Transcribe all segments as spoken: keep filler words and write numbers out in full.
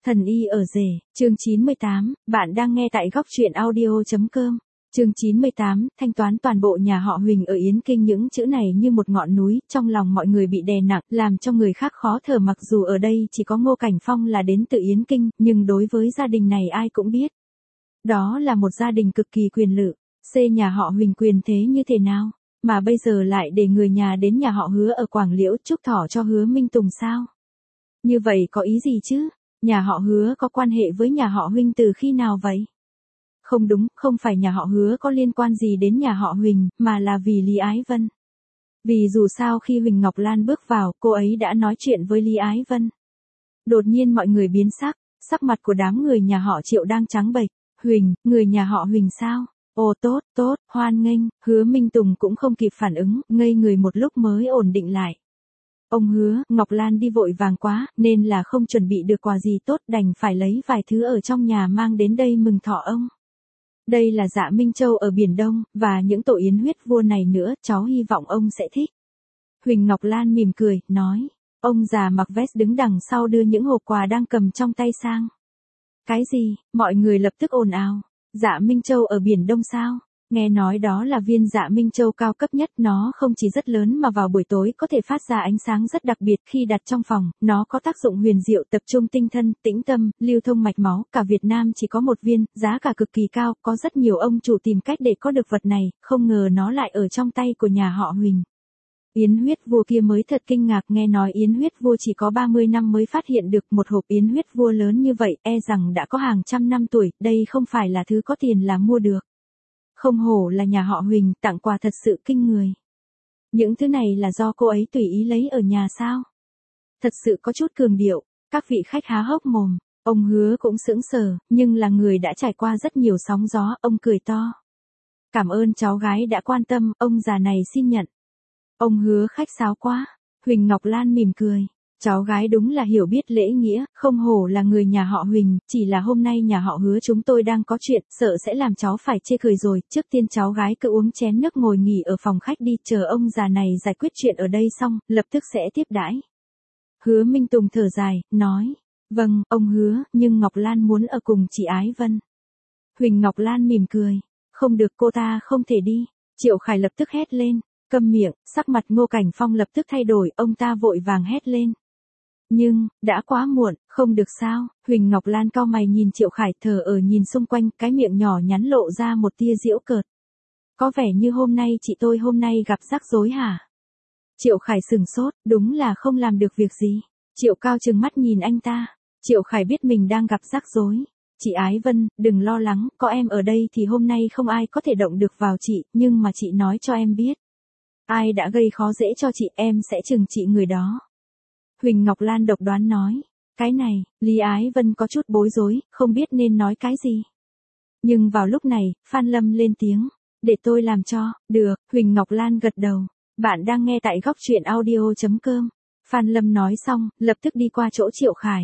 Thần y ở rể, chương chín mươi tám, bạn đang nghe tại góc truyện audio.com. Chương chín mươi tám, thanh toán toàn bộ nhà họ Huỳnh ở Yến Kinh. Những chữ này như một ngọn núi, trong lòng mọi người bị đè nặng, làm cho người khác khó thở. Mặc dù ở đây chỉ có Ngô Cảnh Phong là đến từ Yến Kinh, nhưng đối với gia đình này ai cũng biết. Đó là một gia đình cực kỳ quyền lự, xê nhà họ Huỳnh quyền thế như thế nào, mà bây giờ lại để người nhà đến nhà họ Hứa ở Quảng Liễu chúc thọ cho Hứa Minh Tùng sao? Như vậy có ý gì chứ? Nhà họ Hứa có quan hệ với nhà họ Huỳnh từ khi nào vậy? Không đúng, không phải nhà họ Hứa có liên quan gì đến nhà họ Huỳnh, mà là vì Lý Ái Vân. Vì dù sao khi Huỳnh Ngọc Lan bước vào, cô ấy đã nói chuyện với Lý Ái Vân. Đột nhiên mọi người biến sắc, sắc mặt của đám người nhà họ Triệu đang trắng bệch. Huỳnh, người nhà họ Huỳnh sao? Ồ tốt, tốt, hoan nghênh. Hứa Minh Tùng cũng không kịp phản ứng, ngây người một lúc mới ổn định lại. Ông Hứa, Ngọc Lan đi vội vàng quá, nên là không chuẩn bị được quà gì tốt, đành phải lấy vài thứ ở trong nhà mang đến đây mừng thọ ông. Đây là Dạ Minh Châu ở Biển Đông, và những tổ yến huyết vua này nữa, cháu hy vọng ông sẽ thích. Huỳnh Ngọc Lan mỉm cười, nói. Ông già mặc vest đứng đằng sau đưa những hộp quà đang cầm trong tay sang. Cái gì? Mọi người lập tức ồn ào. Dạ Minh Châu ở Biển Đông sao? Nghe nói đó là viên Dạ Minh Châu cao cấp nhất, nó không chỉ rất lớn mà vào buổi tối có thể phát ra ánh sáng rất đặc biệt. Khi đặt trong phòng, nó có tác dụng huyền diệu, tập trung tinh thần, tĩnh tâm, lưu thông mạch máu. Cả Việt Nam chỉ có một viên, giá cả cực kỳ cao, có rất nhiều ông chủ tìm cách để có được vật này, không ngờ nó lại ở trong tay của nhà họ Huỳnh. Yến huyết vua kia mới thật kinh ngạc, nghe nói yến huyết vua chỉ có ba mươi năm mới phát hiện được một hộp yến huyết vua lớn như vậy, e rằng đã có hàng trăm năm tuổi, đây không phải là thứ có tiền là mua được. Không hổ là nhà họ Huỳnh, tặng quà thật sự kinh người. Những thứ này là do cô ấy tùy ý lấy ở nhà sao? Thật sự có chút cường điệu, các vị khách há hốc mồm, ông Hứa cũng sững sờ, nhưng là người đã trải qua rất nhiều sóng gió, ông cười to. Cảm ơn cháu gái đã quan tâm, ông già này xin nhận. Ông Hứa khách sáo quá. Huỳnh Ngọc Lan mỉm cười. Cháu gái đúng là hiểu biết lễ nghĩa, không hổ là người nhà họ Huỳnh, chỉ là hôm nay nhà họ Hứa chúng tôi đang có chuyện, sợ sẽ làm cháu phải chê cười rồi, trước tiên cháu gái cứ uống chén nước ngồi nghỉ ở phòng khách đi, chờ ông già này giải quyết chuyện ở đây xong, lập tức sẽ tiếp đãi. Hứa Minh Tùng thở dài, nói, vâng, ông Hứa, nhưng Ngọc Lan muốn ở cùng chị Ái Vân. Huỳnh Ngọc Lan mỉm cười, không được, cô ta không thể đi. Triệu Khải lập tức hét lên, câm miệng. Sắc mặt Ngô Cảnh Phong lập tức thay đổi, ông ta vội vàng hét lên. Nhưng, đã quá muộn, không được sao? Huỳnh Ngọc Lan cau mày nhìn Triệu Khải, thờ ở nhìn xung quanh, cái miệng nhỏ nhắn lộ ra một tia giễu cợt. Có vẻ như hôm nay chị tôi hôm nay gặp rắc rối hả? Triệu Khải sừng sốt, đúng là không làm được việc gì. Triệu Cao trừng mắt nhìn anh ta. Triệu Khải biết mình đang gặp rắc rối. Chị Ái Vân, đừng lo lắng, có em ở đây thì hôm nay không ai có thể động được vào chị, nhưng mà chị nói cho em biết. Ai đã gây khó dễ cho chị, em sẽ trừng trị người đó. Huỳnh Ngọc Lan độc đoán nói. Cái này, Lý Ái Vân có chút bối rối, không biết nên nói cái gì. Nhưng vào lúc này, Phan Lâm lên tiếng. Để tôi làm cho. Được, Huỳnh Ngọc Lan gật đầu. Bạn đang nghe tại góc truyện audio.com. Phan Lâm nói xong, lập tức đi qua chỗ Triệu Khải.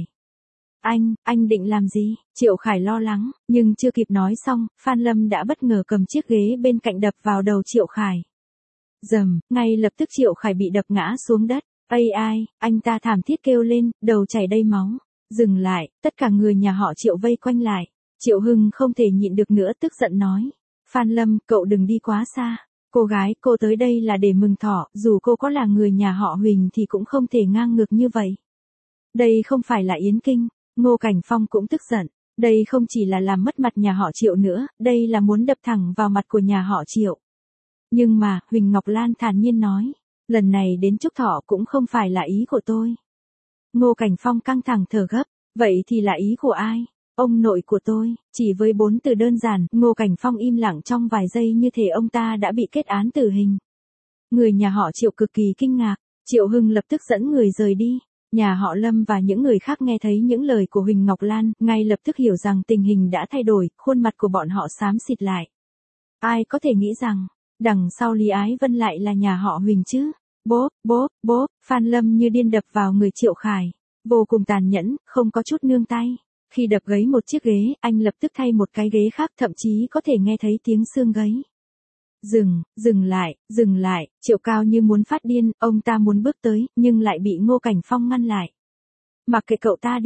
Anh, anh định làm gì? Triệu Khải lo lắng, nhưng chưa kịp nói xong, Phan Lâm đã bất ngờ cầm chiếc ghế bên cạnh đập vào đầu Triệu Khải. Dầm, ngay lập tức Triệu Khải bị đập ngã xuống đất. Ây ai, anh ta thảm thiết kêu lên, đầu chảy đầy máu. Dừng lại, tất cả người nhà họ Triệu vây quanh lại. Triệu Hưng không thể nhịn được nữa, tức giận nói. Phan Lâm, cậu đừng đi quá xa. Cô gái, cô tới đây là để mừng thọ, dù cô có là người nhà họ Huỳnh thì cũng không thể ngang ngược như vậy. Đây không phải là Yến Kinh. Ngô Cảnh Phong cũng tức giận. Đây không chỉ là làm mất mặt nhà họ Triệu nữa, đây là muốn đập thẳng vào mặt của nhà họ Triệu. Nhưng mà, Huỳnh Ngọc Lan thản nhiên nói, lần này đến chúc thọ cũng không phải là ý của tôi. Ngô Cảnh Phong căng thẳng thở gấp, vậy thì là ý của ai? Ông nội của tôi. Chỉ với bốn từ đơn giản, Ngô Cảnh Phong im lặng trong vài giây như thể ông ta đã bị kết án tử hình. Người nhà họ Triệu cực kỳ kinh ngạc, Triệu Hưng lập tức dẫn người rời đi. Nhà họ Lâm và những người khác nghe thấy những lời của Huỳnh Ngọc Lan, ngay lập tức hiểu rằng tình hình đã thay đổi, khuôn mặt của bọn họ xám xịt lại. Ai có thể nghĩ rằng, đằng sau Lý Ái Vân lại là nhà họ Huỳnh chứ? Bốp, bốp, bốp, Phan Lâm như điên đập vào người Triệu Khải. Vô cùng tàn nhẫn, không có chút nương tay. Khi đập gãy một chiếc ghế, anh lập tức thay một cái ghế khác, thậm chí có thể nghe thấy tiếng xương gãy. Dừng, dừng lại, dừng lại, Triệu Cao như muốn phát điên, ông ta muốn bước tới, nhưng lại bị Ngô Cảnh Phong ngăn lại. Mặc kệ cậu ta đi.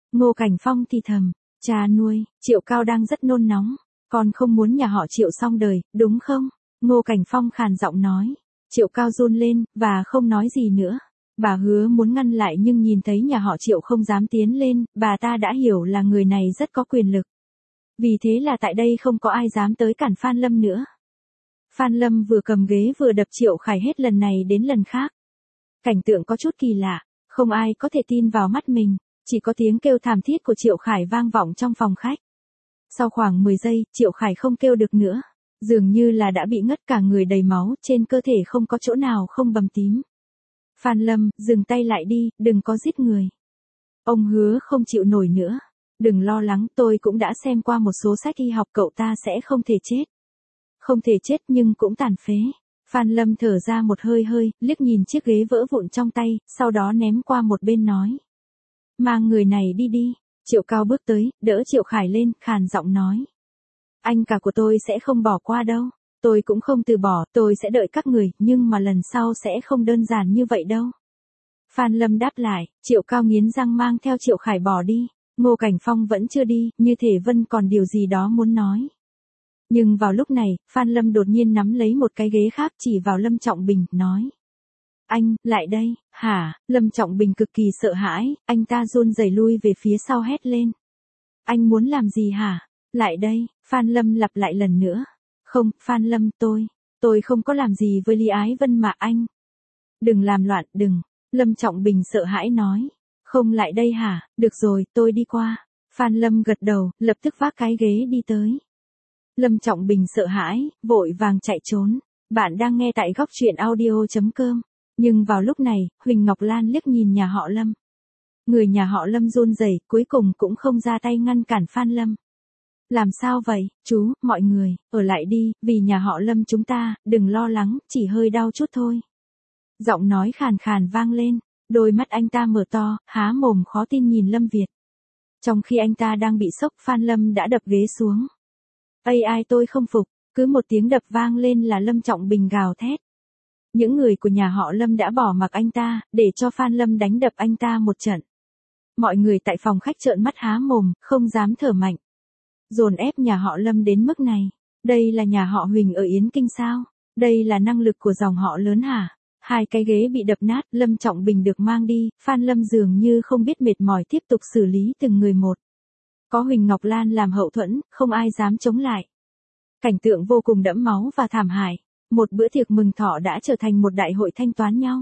Ngô Cảnh Phong thì thầm, cha nuôi, Triệu Cao đang rất nôn nóng, con không muốn nhà họ Triệu xong đời, đúng không? Ngô Cảnh Phong khàn giọng nói. Triệu Cao run lên, và không nói gì nữa. Bà Hứa muốn ngăn lại nhưng nhìn thấy nhà họ Triệu không dám tiến lên, bà ta đã hiểu là người này rất có quyền lực. Vì thế là tại đây không có ai dám tới cản Phan Lâm nữa. Phan Lâm vừa cầm ghế vừa đập Triệu Khải hết lần này đến lần khác. Cảnh tượng có chút kỳ lạ, không ai có thể tin vào mắt mình, chỉ có tiếng kêu thảm thiết của Triệu Khải vang vọng trong phòng khách. Sau khoảng mười giây, Triệu Khải không kêu được nữa, dường như là đã bị ngất cả người đầy máu, trên cơ thể không có chỗ nào không bầm tím. Phan Lâm, dừng tay lại đi, đừng có giết người. Ông Hứa không chịu nổi nữa. Đừng lo lắng, tôi cũng đã xem qua một số sách y học, cậu ta sẽ không thể chết. Không thể chết nhưng cũng tàn phế. Phan Lâm thở ra một hơi hơi, liếc nhìn chiếc ghế vỡ vụn trong tay, sau đó ném qua một bên nói. Mang người này đi đi. Triệu Cao bước tới, đỡ Triệu Khải lên, khàn giọng nói. Anh cả của tôi sẽ không bỏ qua đâu. Tôi cũng không từ bỏ, tôi sẽ đợi các người, nhưng mà lần sau sẽ không đơn giản như vậy đâu. Phan Lâm đáp lại, Triệu Cao nghiến răng mang theo Triệu Khải bỏ đi. Ngô Cảnh Phong vẫn chưa đi, như thể Vân còn điều gì đó muốn nói. Nhưng vào lúc này, Phan Lâm đột nhiên nắm lấy một cái ghế khác chỉ vào Lâm Trọng Bình, nói. Anh, lại đây, hả? Lâm Trọng Bình cực kỳ sợ hãi, anh ta run rẩy lui về phía sau hét lên. Anh muốn làm gì hả? Lại đây, Phan Lâm lặp lại lần nữa. Không, Phan Lâm, tôi, tôi không có làm gì với Lý Ái Vân mà anh. Đừng làm loạn, đừng. Lâm Trọng Bình sợ hãi nói. Không lại đây hả? Được rồi, tôi đi qua. Phan Lâm gật đầu, lập tức vác cái ghế đi tới. Lâm Trọng Bình sợ hãi, vội vàng chạy trốn. Bạn đang nghe tại góc truyện audio chấm com. Nhưng vào lúc này, Huỳnh Ngọc Lan liếc nhìn nhà họ Lâm. Người nhà họ Lâm run rẩy, cuối cùng cũng không ra tay ngăn cản Phan Lâm. Làm sao vậy, chú, mọi người, ở lại đi, vì nhà họ Lâm chúng ta, đừng lo lắng, chỉ hơi đau chút thôi. Giọng nói khàn khàn vang lên, đôi mắt anh ta mở to, há mồm khó tin nhìn Lâm Việt. Trong khi anh ta đang bị sốc, Phan Lâm đã đập ghế xuống. Ây ai tôi không phục, cứ một tiếng đập vang lên là Lâm Trọng Bình gào thét. Những người của nhà họ Lâm đã bỏ mặc anh ta, để cho Phan Lâm đánh đập anh ta một trận. Mọi người tại phòng khách trợn mắt há mồm, không dám thở mạnh. Dồn ép nhà họ Lâm đến mức này. Đây là nhà họ Huỳnh ở Yến Kinh sao? Đây là năng lực của dòng họ lớn hả? Hai cái ghế bị đập nát, Lâm Trọng Bình được mang đi, Phan Lâm dường như không biết mệt mỏi tiếp tục xử lý từng người một. Có Huỳnh Ngọc Lan làm hậu thuẫn, không ai dám chống lại. Cảnh tượng vô cùng đẫm máu và thảm hại. Một bữa tiệc mừng thọ đã trở thành một đại hội thanh toán nhau.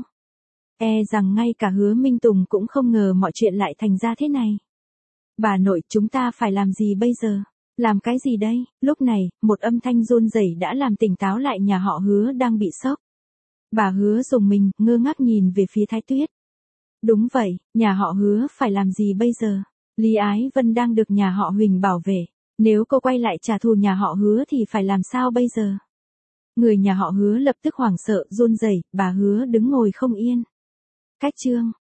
E rằng ngay cả Hứa Minh Tùng cũng không ngờ mọi chuyện lại thành ra thế này. Bà nội, chúng ta phải làm gì bây giờ? Làm cái gì đây? Lúc này, một âm thanh run rẩy đã làm tỉnh táo lại nhà họ Hứa đang bị sốc. Bà Hứa dùng mình, ngơ ngác nhìn về phía Thái Tuyết. Đúng vậy, nhà họ Hứa phải làm gì bây giờ? Lý Ái Vân đang được nhà họ Huỳnh bảo vệ. Nếu cô quay lại trả thù nhà họ Hứa thì phải làm sao bây giờ? Người nhà họ Hứa lập tức hoảng sợ, run rẩy, bà Hứa đứng ngồi không yên. Cách chương